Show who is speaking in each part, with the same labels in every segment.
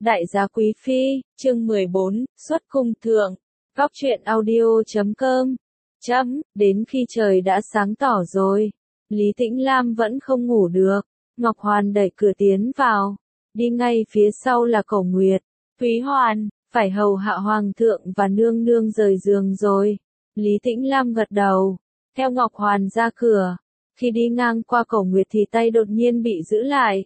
Speaker 1: Đại gia quý phi, chương 14, xuất cung thượng. Góc truyện audio.com. Đến khi trời đã sáng tỏ rồi, Lý Tĩnh Lam vẫn không ngủ được. Ngọc Hoàn đẩy cửa tiến vào, đi ngay phía sau là Cổ Nguyệt. Thúy Hoàn, phải hầu hạ hoàng thượng và nương nương rời giường rồi. Lý Tĩnh Lam gật đầu, theo Ngọc Hoàn ra cửa. Khi đi ngang qua Cổ Nguyệt thì tay đột nhiên bị giữ lại.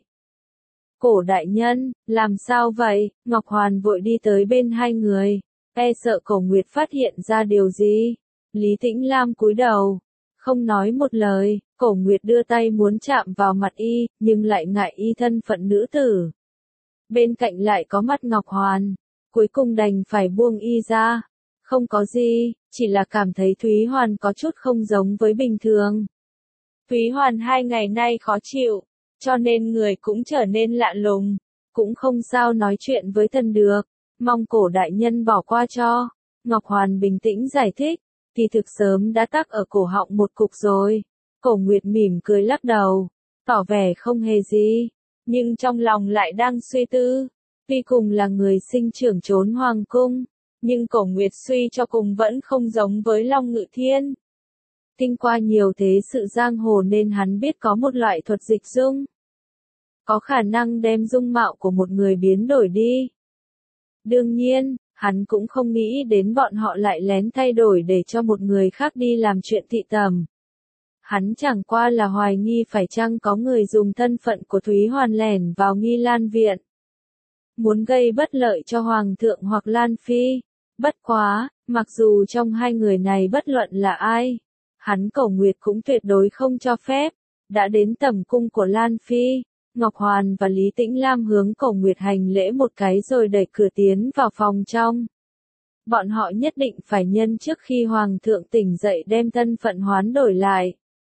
Speaker 1: Cổ đại nhân, làm sao vậy? Ngọc Hoàn vội đi tới bên hai người, e sợ Cổ Nguyệt phát hiện ra điều gì. Lý Tĩnh Lam cúi đầu, không nói một lời. Cổ Nguyệt đưa tay muốn chạm vào mặt y, nhưng lại ngại y thân phận nữ tử. Bên cạnh lại có mặt Ngọc Hoàn, cuối cùng đành phải buông y ra. Không có gì, chỉ là cảm thấy Thúy Hoàn có chút không giống với bình thường. Thúy Hoàn 2 ngày nay khó chịu, cho nên người cũng trở nên lạ lùng, cũng không sao nói chuyện với thần được, mong cổ đại nhân bỏ qua cho. Ngọc Hoàn bình tĩnh giải thích, kỳ thực sớm đã tắc ở cổ họng một cục rồi. Cổ Nguyệt mỉm cười lắc đầu, tỏ vẻ không hề gì, nhưng trong lòng lại đang suy tư. Tuy cùng là người sinh trưởng trốn hoàng cung, nhưng Cổ Nguyệt suy cho cùng vẫn không giống với Long Ngự Thiên. Kinh qua nhiều thế sự giang hồ nên hắn biết có một loại thuật dịch dung, có khả năng đem dung mạo của một người biến đổi đi. Đương nhiên, hắn cũng không nghĩ đến bọn họ lại lén thay đổi để cho một người khác đi làm chuyện thị tầm. Hắn chẳng qua là hoài nghi phải chăng có người dùng thân phận của Thúy Hoàn lẻn vào Nghi Lan Viện, muốn gây bất lợi cho Hoàng thượng hoặc Lan Phi. Bất quá, mặc dù trong hai người này bất luận là ai, hắn Cổ Nguyệt cũng tuyệt đối không cho phép. Đã đến tầm cung của Lan Phi, Ngọc Hoàn và Lý Tĩnh Lam hướng Cổ Nguyệt hành lễ một cái rồi đẩy cửa tiến vào phòng trong. Bọn họ nhất định phải nhân trước khi Hoàng thượng tỉnh dậy đem thân phận hoán đổi lại,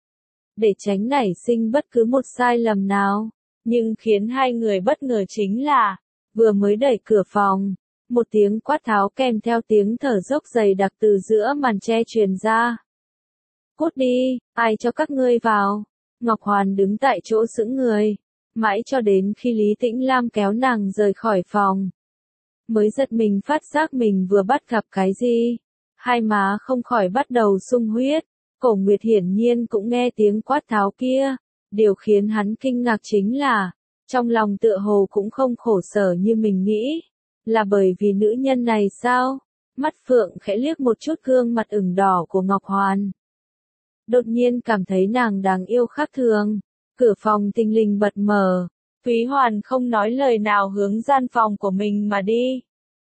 Speaker 1: để tránh nảy sinh bất cứ một sai lầm nào. Nhưng khiến hai người bất ngờ chính là, vừa mới đẩy cửa phòng, một tiếng quát tháo kèm theo tiếng thở dốc dày đặc từ giữa màn che truyền ra. Cút đi, ai cho các ngươi vào? Ngọc Hoàn đứng tại chỗ sững người, mãi cho đến khi Lý Tĩnh Lam kéo nàng rời khỏi phòng, mới giật mình phát giác mình vừa bắt gặp cái gì. Hai má không khỏi bắt đầu sung huyết. Cổ Nguyệt hiển nhiên cũng nghe tiếng quát tháo kia. Điều khiến hắn kinh ngạc chính là, trong lòng tựa hồ cũng không khổ sở như mình nghĩ. Là bởi vì nữ nhân này sao? Mắt Phượng khẽ liếc một chút gương mặt ửng đỏ của Ngọc Hoàn, đột nhiên cảm thấy nàng đáng yêu khác thường. Cửa phòng tinh linh bật mở, Thúy Hoàn không nói lời nào hướng gian phòng của mình mà đi.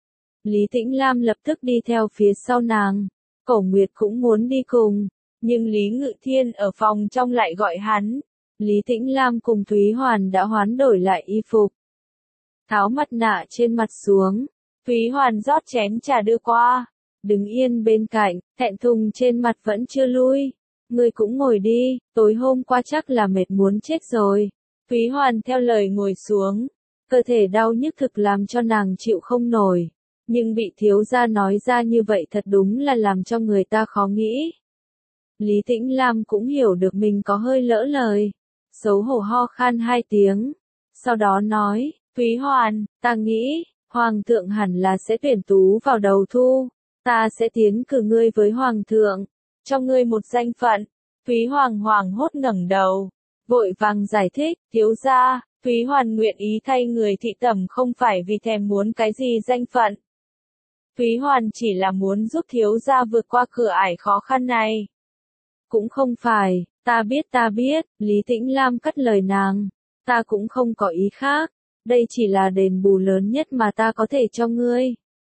Speaker 1: Lý Tĩnh Lam lập tức đi theo phía sau nàng. Cổ Nguyệt cũng muốn đi cùng, nhưng Lý Ngự Thiên ở phòng trong lại gọi hắn. Lý Tĩnh Lam cùng Thúy Hoàn đã hoán đổi lại y phục, tháo mặt nạ trên mặt xuống. Thúy Hoàn rót chén trà đưa qua, đứng yên bên cạnh, thẹn thùng trên mặt vẫn chưa lui. Ngươi cũng ngồi đi, tối hôm qua chắc là mệt muốn chết rồi. Thúy Hoàn theo lời ngồi xuống, cơ thể đau nhức thực làm cho nàng chịu không nổi. Nhưng bị thiếu gia nói ra như vậy thật đúng là làm cho người ta khó nghĩ. Lý Tĩnh Lam cũng hiểu được mình có hơi lỡ lời, xấu hổ ho khan 2 tiếng. Sau đó nói, Thúy Hoàn, ta nghĩ, Hoàng thượng hẳn là sẽ tuyển tú vào đầu thu. Ta sẽ tiến cử ngươi với Hoàng thượng, cho ngươi một danh phận. Thúy Hoàng hoảng hốt ngẩng đầu, vội vàng giải thích, thiếu gia, Thúy Hoàn nguyện ý thay người thị tẩm không phải vì thèm muốn cái gì danh phận. Thúy Hoàn chỉ là muốn giúp thiếu gia vượt qua cửa ải khó khăn này. Cũng không phải, ta biết, Lý Tĩnh Lam cắt lời nàng. Ta cũng không có ý khác, đây chỉ là đền bù lớn nhất mà ta có thể cho ngươi.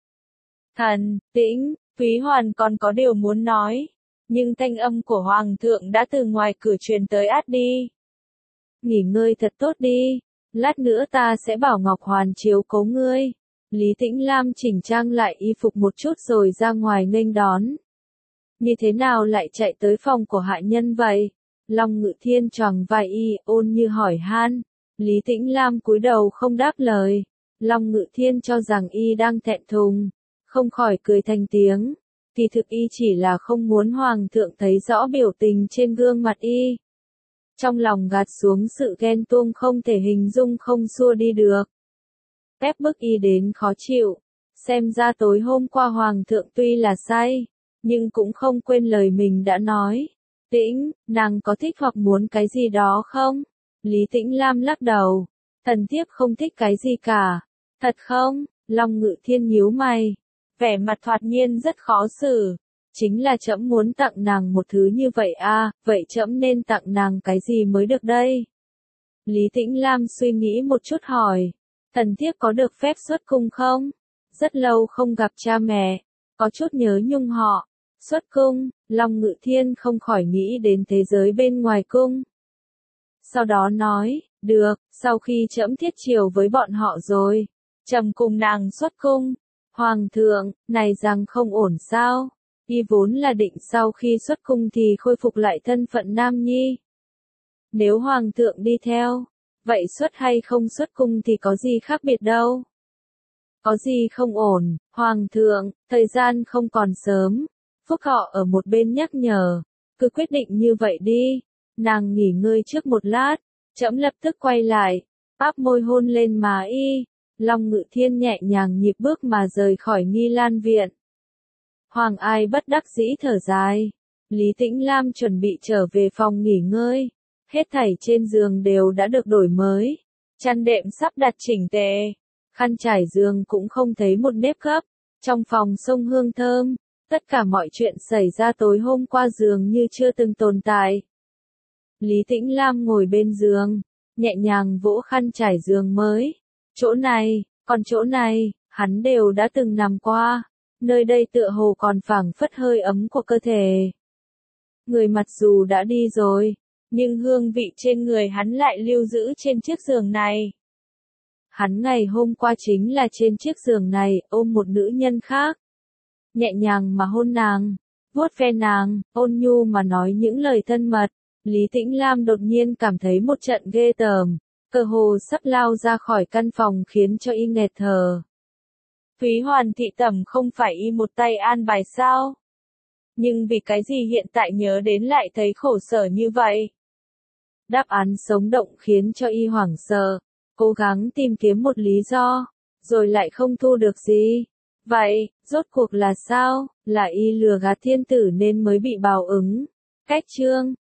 Speaker 1: Thần, Tĩnh, Thúy Hoàn còn có điều muốn nói, nhưng thanh âm của Hoàng thượng đã từ ngoài cửa truyền tới át đi. Nghỉ ngơi thật tốt đi, lát nữa ta sẽ bảo Ngọc Hoàn chiếu cố ngươi. Lý Tĩnh Lam chỉnh trang lại y phục một chút rồi ra ngoài nghênh đón. Như thế nào lại chạy tới phòng của hạ nhân vậy? Long Ngự Thiên choàng vai y, ôn như hỏi han. Lý Tĩnh Lam cúi đầu không đáp lời. Long Ngự Thiên cho rằng y đang thẹn thùng, không khỏi cười thành tiếng. Kỳ thực y chỉ là không muốn Hoàng thượng thấy rõ biểu tình trên gương mặt y. Trong lòng gạt xuống sự ghen tuông không thể hình dung không xua đi được. ép bức y đến khó chịu. Xem ra tối hôm qua Hoàng thượng tuy là say, nhưng cũng không quên lời mình đã nói. Tĩnh, nàng có thích hoặc muốn cái gì đó không? Lý Tĩnh Lam lắc đầu. Thần thiếp không thích cái gì cả. Thật không? Long Ngự Thiên nhíu mày. Vẻ mặt thoạt nhiên rất khó xử. Chính là trẫm muốn tặng nàng một thứ như vậy à, vậy trẫm nên tặng nàng cái gì mới được đây? Lý Tĩnh Lam suy nghĩ một chút hỏi. Thần thiếp có được phép xuất cung không? Rất lâu không gặp cha mẹ, có chút nhớ nhung họ. Xuất cung, Long Ngự Thiên không khỏi nghĩ đến thế giới bên ngoài cung. Sau đó nói, được, sau khi trẫm thiết chiều với bọn họ rồi, trẫm cùng nàng xuất cung. Hoàng thượng, này rằng không ổn sao? Y vốn là định sau khi xuất cung thì khôi phục lại thân phận nam nhi. Nếu hoàng thượng đi theo, vậy xuất hay không xuất cung thì có gì khác biệt đâu. Có gì không ổn, hoàng thượng, thời gian không còn sớm. Phúc Họ ở một bên nhắc nhở, cứ quyết định như vậy đi. Nàng nghỉ ngơi trước một lát, trẫm lập tức quay lại, áp môi hôn lên má y. Long Ngự Thiên nhẹ nhàng nhịp bước mà rời khỏi Nghi Lan viện. Hoàng Ai bất đắc dĩ thở dài. Lý Tĩnh Lam chuẩn bị trở về phòng nghỉ ngơi. Hết thảy trên giường đều đã được đổi mới. Chăn đệm sắp đặt chỉnh tề. Khăn trải giường cũng không thấy một nếp gấp. Trong phòng xông hương thơm. Tất cả mọi chuyện xảy ra tối hôm qua dường như chưa từng tồn tại. Lý Tĩnh Lam ngồi bên giường, nhẹ nhàng vỗ khăn trải giường mới. Chỗ này, còn chỗ này, hắn đều đã từng nằm qua. Nơi đây tựa hồ còn phảng phất hơi ấm của cơ thể. Người mặc dù đã đi rồi, nhưng hương vị trên người hắn lại lưu giữ trên chiếc giường này. Hắn ngày hôm qua chính là trên chiếc giường này ôm một nữ nhân khác. Nhẹ nhàng mà hôn nàng, vuốt ve nàng, ôn nhu mà nói những lời thân mật. Lý Tĩnh Lam đột nhiên cảm thấy một trận ghê tởm, cơ hồ sắp lao ra khỏi căn phòng khiến cho y nghẹt thở. Thúy Hoàn thị tẩm không phải y một tay an bài sao? Nhưng vì cái gì hiện tại nhớ đến lại thấy khổ sở như vậy? Đáp án sống động khiến cho y hoảng sợ, cố gắng tìm kiếm một lý do, rồi lại không thu được gì. Vậy, rốt cuộc là sao? Là y lừa gạt thiên tử nên mới bị báo ứng. Cách chương